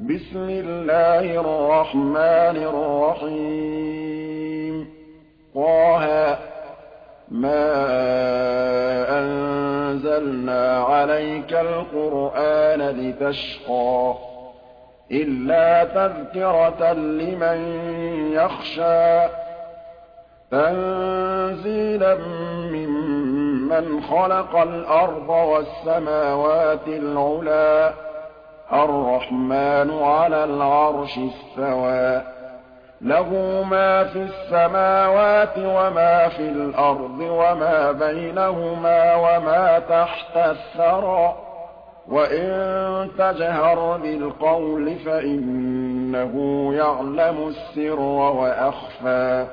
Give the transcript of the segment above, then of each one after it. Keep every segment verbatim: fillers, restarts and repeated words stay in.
بسم الله الرحمن الرحيم طه ما أنزلنا عليك القرآن لتشقى إلا تذكرة لمن يخشى تنزيلا ممن خلق الأرض والسماوات العلى الرحمن على العرش استوى له ما في السماوات وما في الأرض وما بينهما وما تحت الثرى وإن تجهر بالقول فإنه يعلم السر وأخفى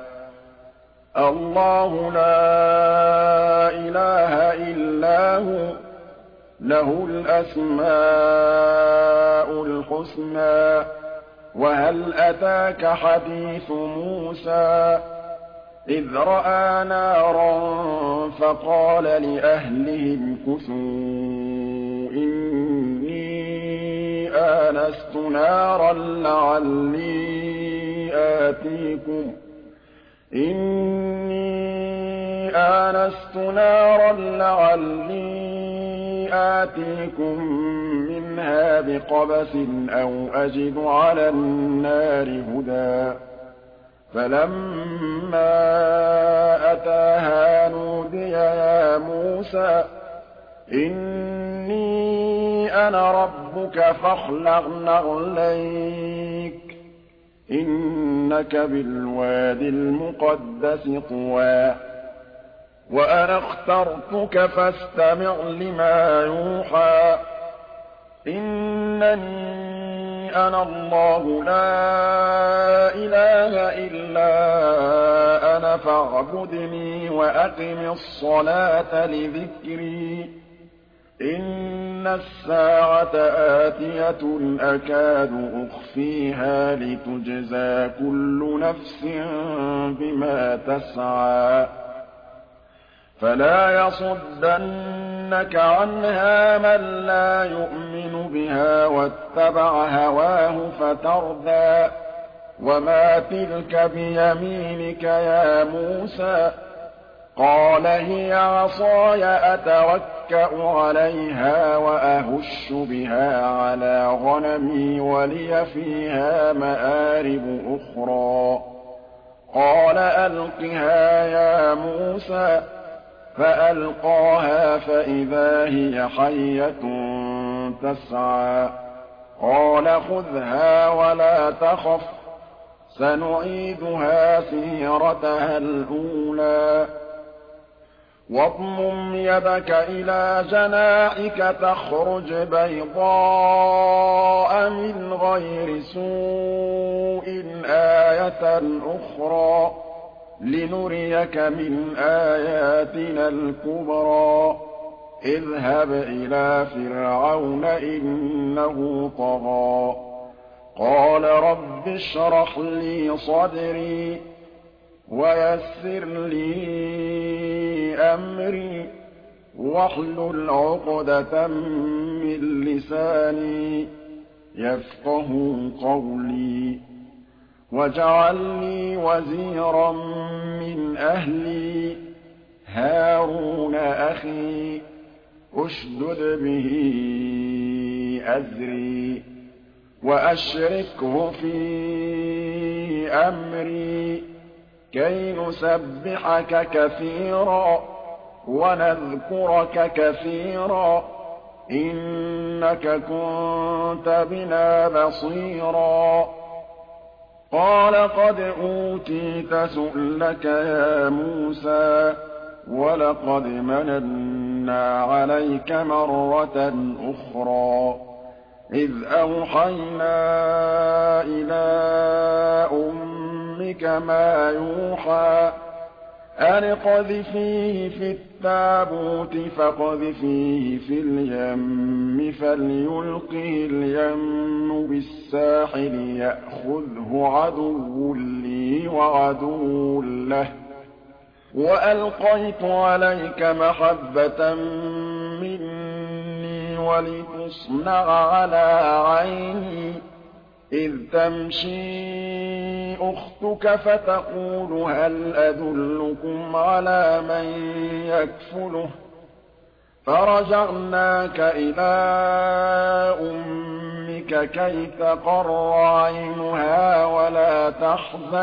الله لا إله إلا هو له الأسماء الحسنى وهل أتاك حديث موسى إذ رأى نارا فقال لأهلهم كثوا إني آنست نارا لعلي آتيكم إني آنست نارا لعلي آتيكم منها بقبس أو أجد على النار هدى فلما أتاها نودي يا موسى إني أنا ربك فاخلع نعليك إنك بالوادي المقدس طوى وأنا اخترتك فاستمع لما يوحى إنني أنا الله لا إله إلا أنا فاعبدني وأقم الصلاة لذكري إن الساعة آتية أكاد أخفيها لتجزى كل نفس بما تسعى فلا يصدنك عنها من لا يؤمن بها واتبع هواه فتردى وما تلك بيمينك يا موسى قال هي عصاي أتوكأ عليها وأهش بها على غنمي ولي فيها مآرب أخرى قال ألقها يا موسى فألقاها فإذا هي حية تسعى قال خذها ولا تخف سنعيدها سيرتها الأولى واضمم يدك إلى جناحك تخرج بيضاء من غير سوء آية أخرى لنريك من آياتنا الكبرى اذهب إلى فرعون إنه طغى قال رب اشرح لي صدري ويسر لي أمري واحلل عقدة من لساني يفقه قولي واجعل لي وزيرا من أهلي هارون أخي اشدد به أزري وأشركه في أمري كي نسبحك كثيرا ونذكرك كثيرا إنك كنت بنا بصيرا قال قد أوتيت سؤلك يا موسى ولقد مننا عليك مرة أخرى إذ أوحينا إلى أمك ما يوحى أن اقذفيه في التابوت فاقذفيه في اليم فليلقه اليم بالساحل يأخذه عدو لي وعدو له وألقيت عليك محبة مني ولتصنع على عيني إذ تمشي أختك فتقول هل أدلكم على من يكفله فرجعناك إلى أمك كي تقر عينها ولا تحزن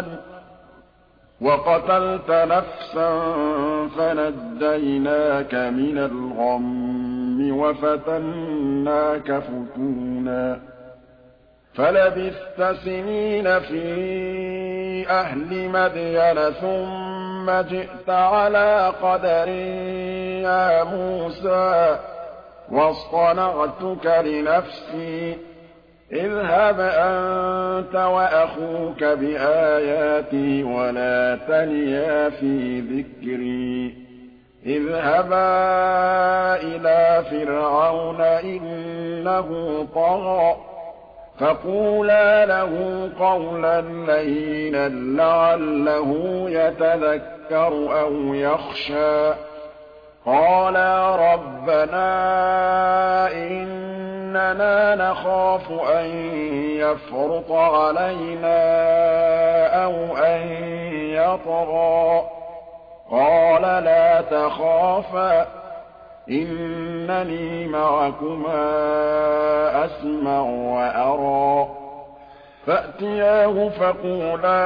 وقتلت نفسا فنجيناك من الغم وفتناك فتونا فلبثت سنين في أهل مدين ثم جئت على قدر يا موسى واصطنعتك لنفسي اذهب أنت وأخوك بآياتي ولا تنيا في ذكري اذهبا إلى فرعون إنه طغى فقولا له قولا لينا لعله يتذكر أو يخشى قالا ربنا إننا نخاف أن يفرط علينا أو أن يطغى قال لا تخافا إنني معكما أسمع وأرى فأتياه فقولا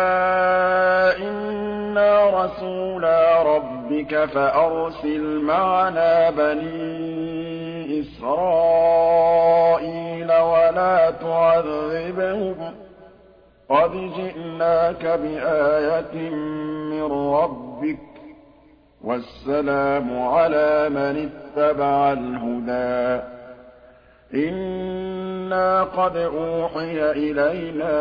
إنا رسولا ربك فأرسل معنا بني إسرائيل ولا تعذبهم قد جئناك بآية من ربك والسلام على من اتبع الهدى إنا قد أوحي إلينا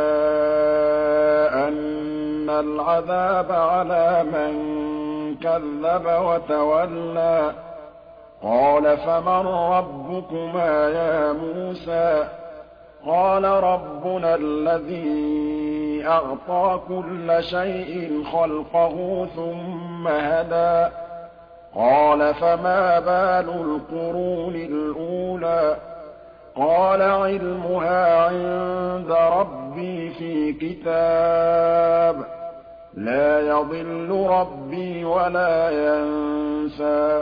أن العذاب على من كذب وتولى قال فمن ربكما يا موسى قال ربنا الذي أعطى كل شيء خلقه ثم هدى قال فما بال القرون الأولى قال علمها عند ربي في كتاب لا يضل ربي ولا ينسى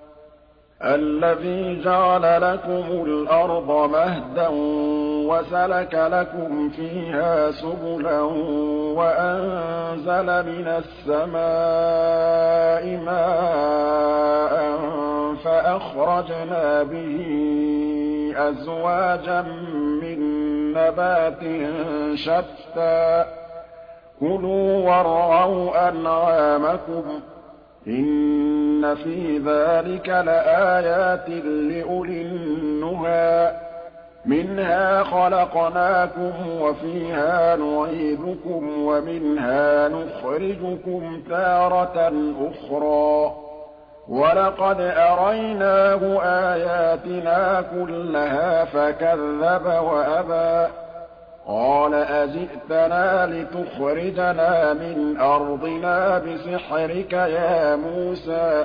الذي جعل لكم الأرض مهدا وسلك لكم فيها سبلا وأنزل من السماء ماء فأخرجنا به أزواجا من نبات شتى كلوا وارعوا أنعامكم إن في ذلك لآيات لأولي النهى منها خلقناكم وفيها نعيدكم ومنها نخرجكم تارة أخرى ولقد أريناه آياتنا كلها فكذب وأبى قال أجئتنا لتخرجنا من أرضنا بسحرك يا موسى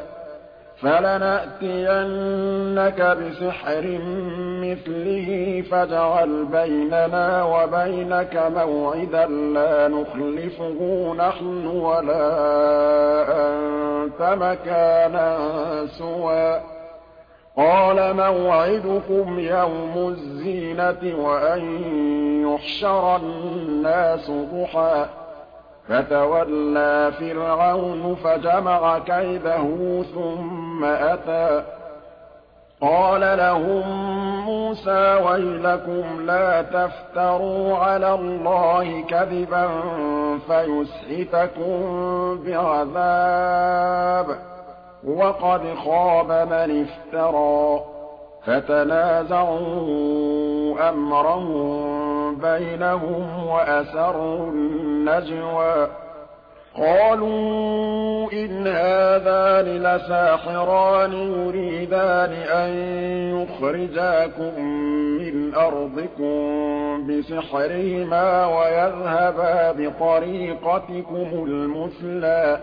فلنأتينك بسحر مثله فاجعل بيننا وبينك موعدا لا نخلفه نحن ولا أنت مكانا سوى قال موعدكم يوم الزينة وأن يحشر الناس ضحى فتولى فرعون فجمع كيده ثم أتى قال لهم موسى ويلكم لا تفتروا على الله كذبا فيسحتكم بعذاب وقد خاب من افترى فتنازعوا أمرهم بينهم وأسروا النجوى قالوا إن هذان لساحران يريدان أن يخرجاكم من أرضكم بسحرهما ويذهبا بطريقتكم المثلى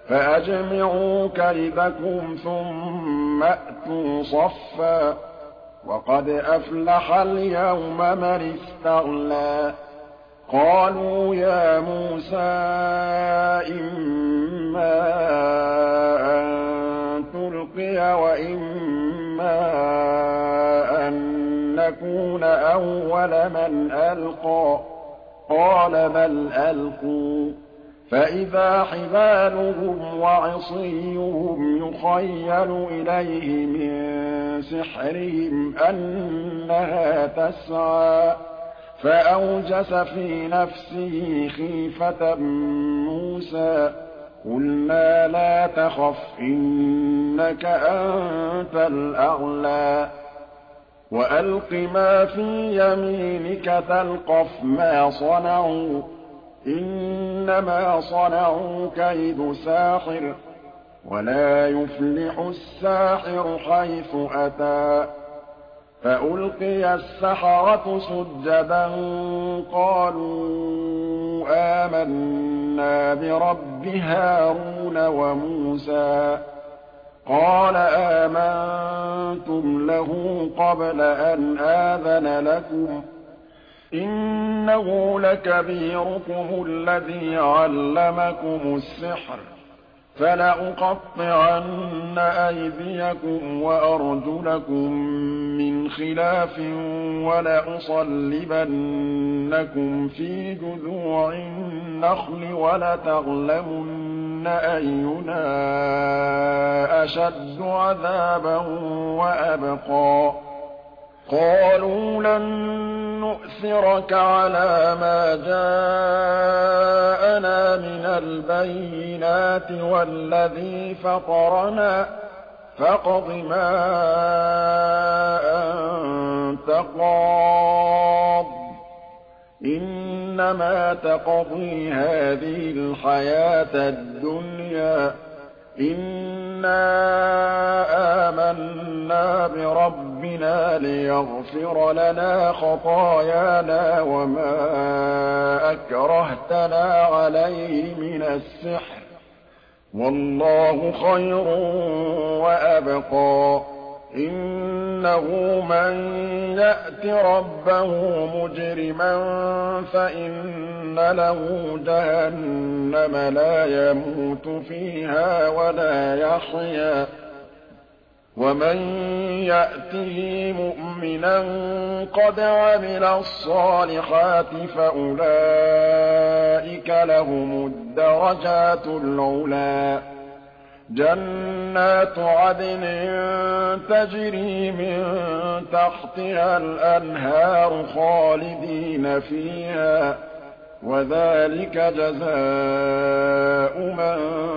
فأجمعوا كيدكم ثم أتوا صفا وقد أفلح اليوم من استغنى قالوا يا موسى إما أن تلقي وإما أن نكون أول من ألقى قال بل ألقوا فإذا حبالهم وعصيهم يخيل إليه من سحرهم أنها تسعى فأوجس في نفسه خيفة موسى قلنا لا تخف إنك أنت الأعلى وألق ما في يمينك تلقف ما صنعوا إنما صنعوا كيد ساحر ولا يفلح الساحر حيث أتى فألقي السحرة سجدا قالوا آمنا برب هارون وموسى قال آمنتم له قبل أن آذن لكم إنه لكبيركم الذي علمكم السحر فلأقطعن أيديكم وأرجلكم من خلاف ولأصلبنكم في جذوع النخل ولتعلمن أينا أشد عذابا وأبقى قالوا لن نؤثرك على ما جاءنا من البينات والذي فطرنا فاقض ما أنت قاض إنما تقضي هذه الحياة الدنيا إنا آمنا بربنا ليغفر لنا خطايانا وما أكرهتنا عليه من السحر والله خير وأبقى إنه من يأت ربه مجرما فإن له جهنم لا يموت فيها ولا يحيا ومن يأته مؤمنا قد عمل الصالحات فأولئك لهم الدرجات العلى جنات عدن تجري من تحتها الأنهار خالدين فيها وذلك جزاء من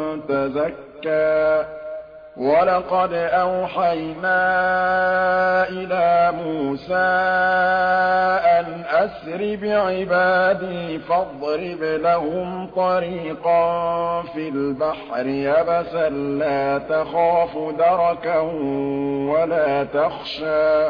تزكى ولقد أوحينا إلى موسى أن أسر بعبادي فاضرب لهم طريقا في البحر يبسا لا تخاف دركا ولا تخشى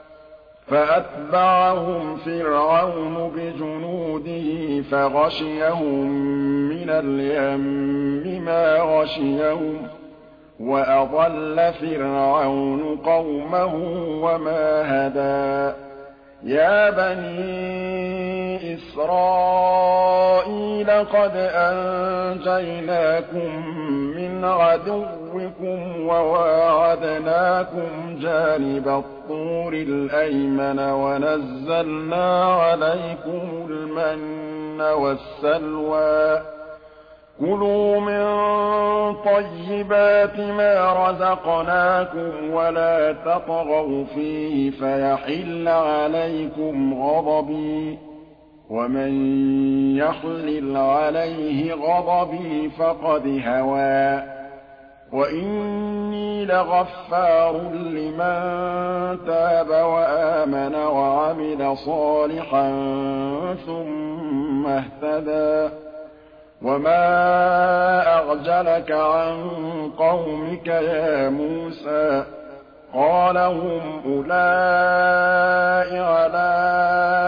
فأتبعهم فرعون بجنوده فغشيهم من اليم ما غشيهم وأضل فرعون قومه وما هدى يا بني إسرائيل قد أنجيناكم من عدوكم وواعدناكم جانب الطور الأيمن ونزلنا عليكم المن والسلوى كلوا من طيبات ما رزقناكم ولا تطغوا فيه فيحل عليكم غضبي ومن يحلل عليه غضبي فقد هوى وإني لغفار لمن تاب وآمن وعمل صالحا ثم اهتدى وما أعجلك عن قومك يا موسى قال هم أولئك على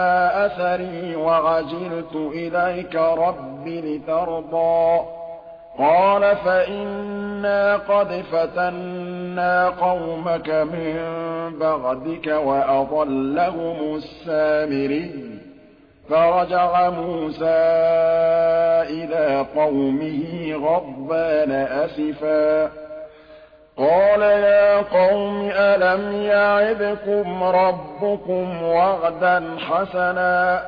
أثري وعجلت إليك رب لترضى قَالَ فَإِنَّا قَدْ فَتَنَّا قَوْمَكَ مِن بَعْدِكَ وَأَضَلَّهُمُ السَّامِرِيُّ فَرَجَعَ مُوسَىٰ إِلَىٰ قَوْمِهِ غَضْبَانَ أَسِفًا قَالَ يَا قَوْمِ أَلَمْ يَعِدْكُمْ رَبُّكُمْ وَعْدًا حَسَنًا ۚ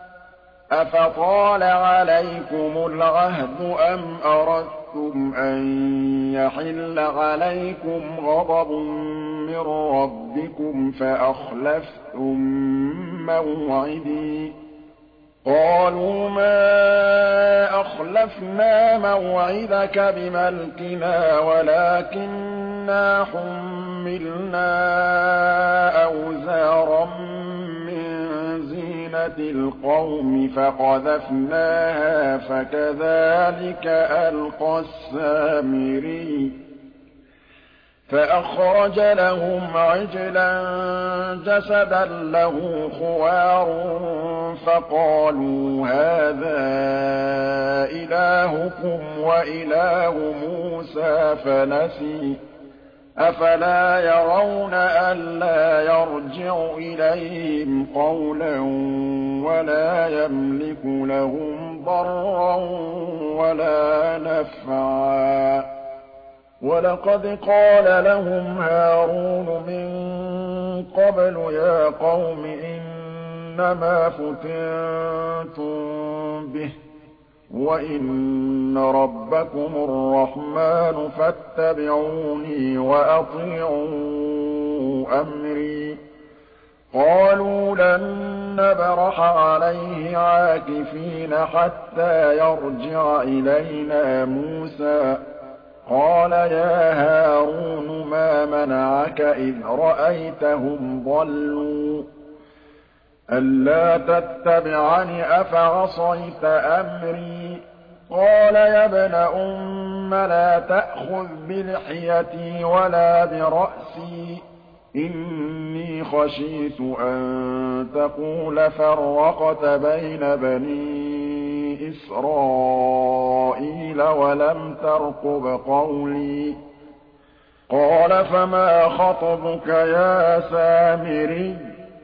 أَفَطَالَ عَلَيْكُمُ الْعَهْدُ أَمْ أَرَدتُّمْ أَن يَحِلَّ عَلَيْكُمْ غَضَبٌ مِّن رَّبِّكُمْ فَأَخْلَفْتُم مَّوْعِدِي قَالُوا مَا أَخْلَفْنَا مَوْعِدَكَ بِمَلْكِنَا وَلَٰكِنَّا حُمِّلْنَا أَوْزَارًا مِّن زِينَةِ الْقَوْمِ فَقَذَفْنَاهَا فَكَذَٰلِكَ أَلْقَى السَّامِرِيُّ فَأَخْرَجَ لَهُمْ عِجْلًا جَسَدًا لَّهُ خُوَارٌ فَقَالُوا هَٰذَا إِلَٰهُكُمْ وَإِلَٰهُ مُوسَىٰ فَنَسِيَ أَفَلَا يَرَوْنَ أَلَّا يَرْجِعُ إِلَيْهِمْ قَوْلًا وَلَا يَمْلِكُ لَهُمْ ضَرًّا وَلَا نَفْعًا وَلَقَدْ قَالَ لَهُمْ هَارُونُ مِن قَبْلُ يَا قَوْمِ إِنَّمَا فُتِنتُم بِهِ وَإِنَّ رَبَّكُمُ الرَّحْمَٰنُ فَاتَّبِعُونِي وَأَطِيعُوا أَمْرِي قَالُوا لَن نَّبْرَحَ عَلَيْهِ عَاكِفِينَ حَتَّىٰ يَرْجِعَ إِلَيْنَا مُوسَىٰ قَالَ يَا هَارُونُ مَا مَنَعَكَ إِذْ رَأَيْتَهُمْ ضَلُّوا أَلَّا تَتَّبِعَنِ ۖ أَفَعَصَيْتَ أَمْرِي قَالَ يَا ابْنَ أُمَّ لَا تَأْخُذْ بِلِحْيَتِي وَلَا بِرَأْسِي إِنِّي خَشِيتُ أَن تَقُولَ فَرَّقْتَ بَيْنَ بَنِي إِسْرَائِيلَ وَلَمْ تَرْقُبْ قَوْلِي قَالَ فَمَا خَطْبُكَ يَا سَامِرِيُّ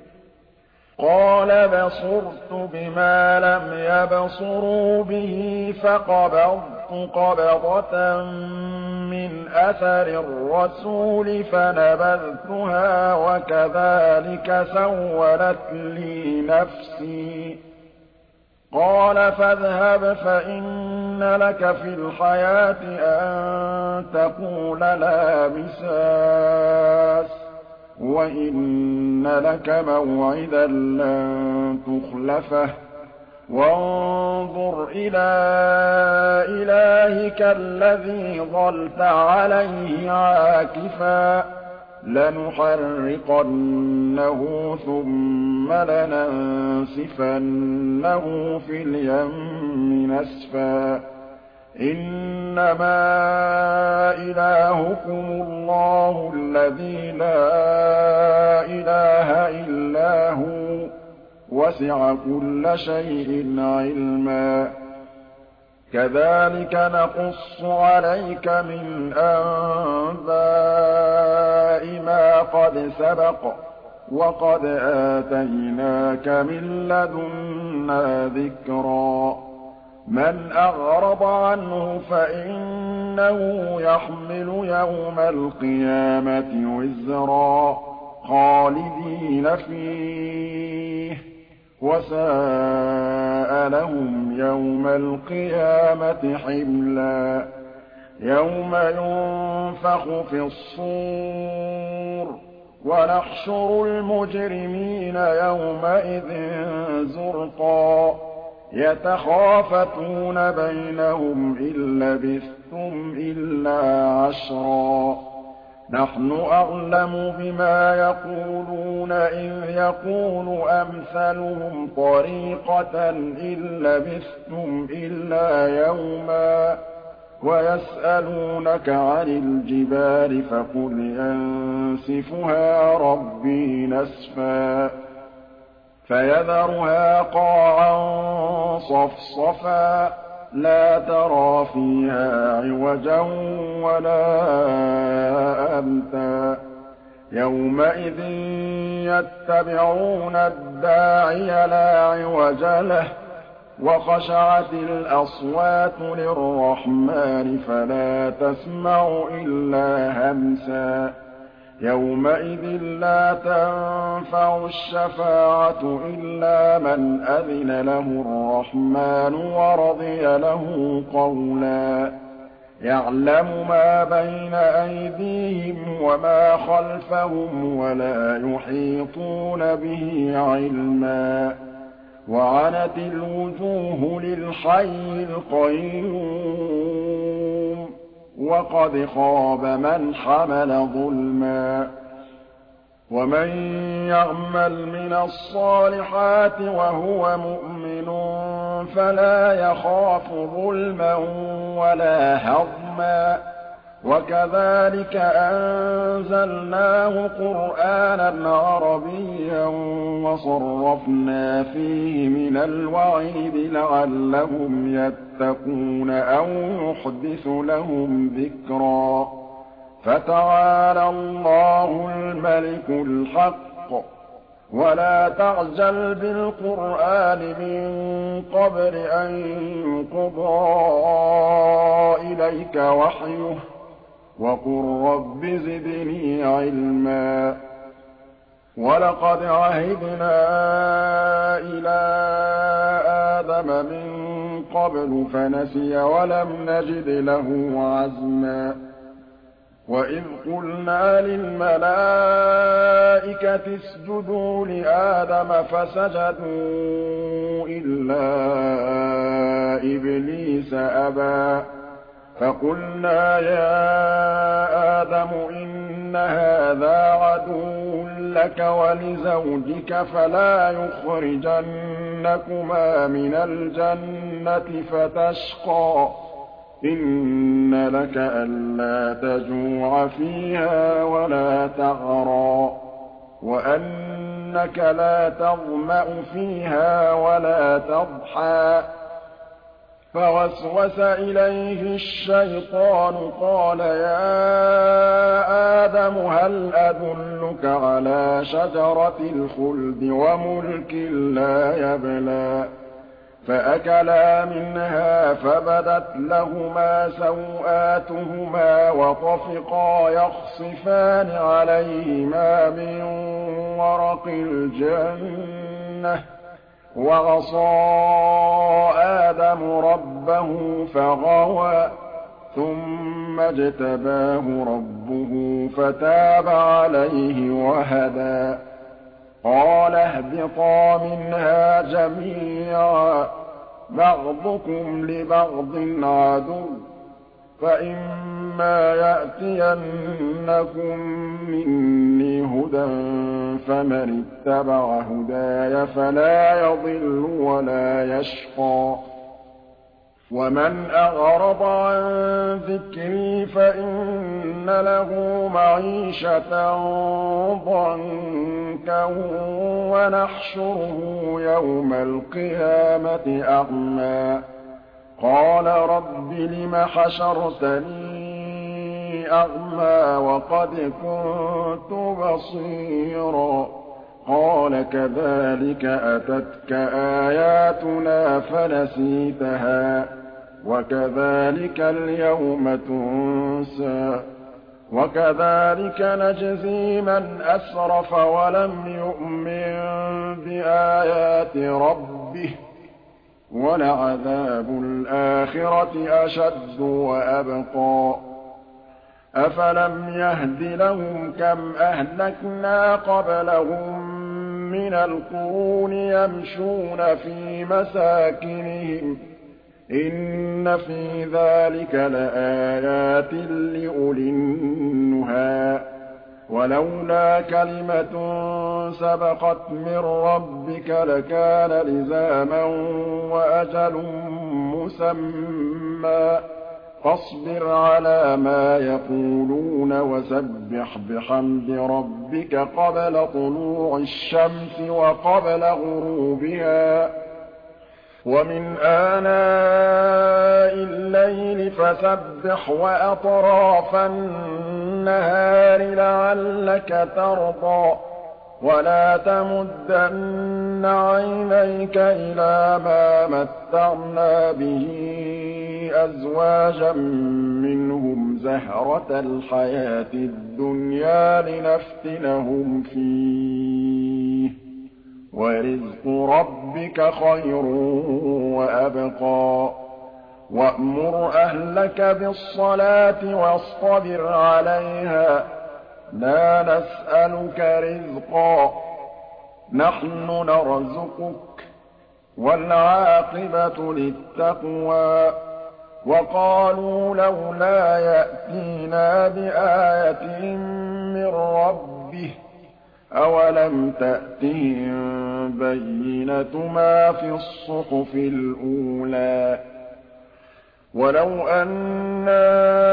قَالَ بَصُرْتُ بِمَا لَمْ يَبْصُرُوا بِهِ فَقَبَضْتُ قَبْضَةً مِّنْ أَثَرِ الرَّسُولِ فَنَبَذْتُهَا وَكَذَٰلِكَ سَوَّلَتْ لِي نَفْسِي قَالَ فَاذْهَبْ فَإِنَّ لَكَ فِي الْحَيَاةِ أَن تَقُولَ لَا مِسَاسَ وَإِنَّ لَكَ مَوْعِدًا لَّن تُخْلَفَهُ وَانظُرْ إِلَىٰ إِلَٰهِكَ الَّذِي ظَلْتَ عَلَيْهِ عَاكِفًا ۖ لَّنُحَرِّقَنَّهُ ثُمَّ لَنَنسِفَنَّهُ فِي الْيَمِّ نَسْفًا إِنَّمَا إِلَٰهُكُمُ اللَّهُ الَّذِي لَا إِلَٰهَ إِلَّا هُوَ ۚ وَسِعَ كُلَّ شَيْءٍ عِلْمًا كَذَٰلِكَ نَقُصُّ عَلَيْكَ مِنْ أَنبَاءِ مَا قَدْ سَبَقَ ۚ وَقَدْ آتَيْنَاكَ مِن لَّدُنَّا ذِكْرًا مَّنْ أَعْرَضَ عَنْهُ فَإِنَّهُ يَحْمِلُ يَوْمَ الْقِيَامَةِ وِزْرًا خَالِدِينَ فِيهِ ۖ وَسَاءَ لَهُمْ يَوْمَ الْقِيَامَةِ حِمْلًا يَوْمَ يُنفَخُ فِي الصُّورِ وَنَحْشُرُ الْمُجْرِمِينَ يَوْمَئِذٍ زُرْقًا يَتَخَافَتُونَ بَيْنَهُمْ إِن لَّبِثْتُمْ إِلَّا عَشْرًا نَّحْنُ أَعْلَمُ بِمَا يَقُولُونَ إِذْ يَقُولُ أَمْثَلُهُمْ طَرِيقَةً إِن لَّبِثْتُمْ إِلَّا يَوْمًا وَيَسْأَلُونَكَ عَنِ الْجِبَالِ فَقُلْ يَنسِفُهَا رَبِّي نَسْفًا فَيَذَرُهَا قَاعًا صَفْصَفًا لا ترى فيها عوجا ولا أمتا يومئذ يتبعون الداعي لا عوج له وخشعت الأصوات للرحمن فلا تسمع إلا همسا يومئذ لا تنفع الشفاعة إلا من أذن له الرحمن ورضي له قولا يعلم ما بين أيديهم وما خلفهم ولا يحيطون به علما وعنت الوجوه للحي القيوم وقد خاب من حمل ظلما ومن يعمل من الصالحات وهو مؤمن فلا يخاف ظلما ولا هضما وكذلك أنزلناه قرآنا عربيا وصرفنا فيه من الوعيد لعلهم يتقون أو يحدث لهم ذكرا فتعالى الله الملك الحق ولا تعجل بالقرآن من قبل أن يقضى إليك وحيه وقل رب زدني علما ولقد عهدنا إلى آدم من قبل فنسي ولم نجد له عزما وإذ قلنا للملائكة اسجدوا لآدم فسجدوا إلا إبليس أبى فقلنا يا آدم إن هذا عدو لك ولزوجك فلا يخرجنكما من الجنة فتشقى إن لك ألا تجوع فيها ولا تعرى وأنك لا تظمأ فيها ولا تضحى فوسوس إليه الشيطان قال يا آدم هل أدلك على شجرة الخلد وملك لا يبلى فأكلا منها فبدت لهما سوآتهما وطفقا يخصفان عليهما من ورق الجنة وعصى آدم ربه فغوى ثم اجتباه ربه فتاب عليه وهدى قال اهبطا منها جميعا بعضكم لبعض عدو فإما يأتينكم مني هدى فمن اتبع هداي فلا يضل ولا يشقى ومن أعرض عن ذكري فإن له معيشة ضنكا ونحشره يوم القيامة أعمى قال رب لم حشرتني أعمى وقد كنت بصيرا قال كذلك أتتك آياتنا فنسيتها وكذلك اليوم تنسى وكذلك نجزي من أسرف ولم يؤمن بآيات ربه ولعذاب الآخرة أشد وأبقى أفلم يهد لهم كم أهلكنا قبلهم من القرون يمشون في مساكنهم إن في ذلك لآيات لأولي النهى ولولا كلمة سبقت من ربك لكان لزاما وأجل مسمى فاصبر على ما يقولون وسبح بحمد ربك قبل طلوع الشمس وقبل غروبها وَمِنْ آنَاءِ اللَّيْلِ فَسَبِّحْ وَأَطْرَافَ النَّهَارِ لَعَلَّكَ تَرْضَىٰ وَلَا تَمُدَّنَّ عَيْنَيْكَ إِلَىٰ مَا مَتَّعْنَا بِهِ أَزْوَاجًا مِّنْهُمْ زَهْرَةَ الْحَيَاةِ الدُّنْيَا لِنَفْتِنَهُمْ فِيهِ ۚ وَرِزْقُ رَبِّكَ خَيْرٌ وَأَبْقَىٰ وَأْمُرْ أَهْلَكَ بِالصَّلَاةِ وَاصْطَبِرْ عَلَيْهَا ۖ لَا نَسْأَلُكَ رِزْقًا ۖ نَّحْنُ نَرْزُقُكَ ۗ وَالْعَاقِبَةُ لِلتَّقْوَىٰ وَقَالُوا لَوْلَا يَأْتِينَا بِآيَةٍ مِّن رَّبِّهِ ۚ أَوَلَمْ تَأْتِهِم بَيِّنَةُ مَا فِي الصُّحُفِ الْأُولَىٰ وَلَوْ أَنَّا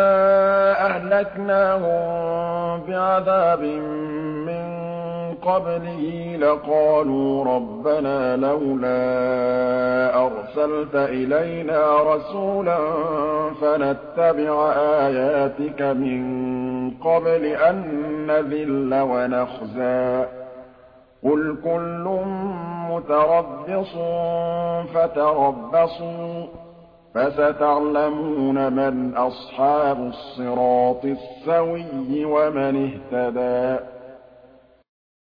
أَهْلَكْنَاهُم بِعَذَابٍ مِّن قَبْلِهِ لَقَالُوا رَبَّنَا لَوْلَا أَرْسَلْتَ إِلَيْنَا رَسُولًا فَنَتَّبِعَ آيَاتِكَ مِن قَبْلِ أَن نَّذِلَّ وَنَخْزَىٰ ۚ قُلْ كُلٌّ مُّتَرَبِّصٌ فَتَرَبَّصُوا ۖ فَسَتَعْلَمُونَ مَنْ أَصْحَابُ الصِّرَاطِ السَّوِيِّ وَمَنِ اهْتَدَىٰ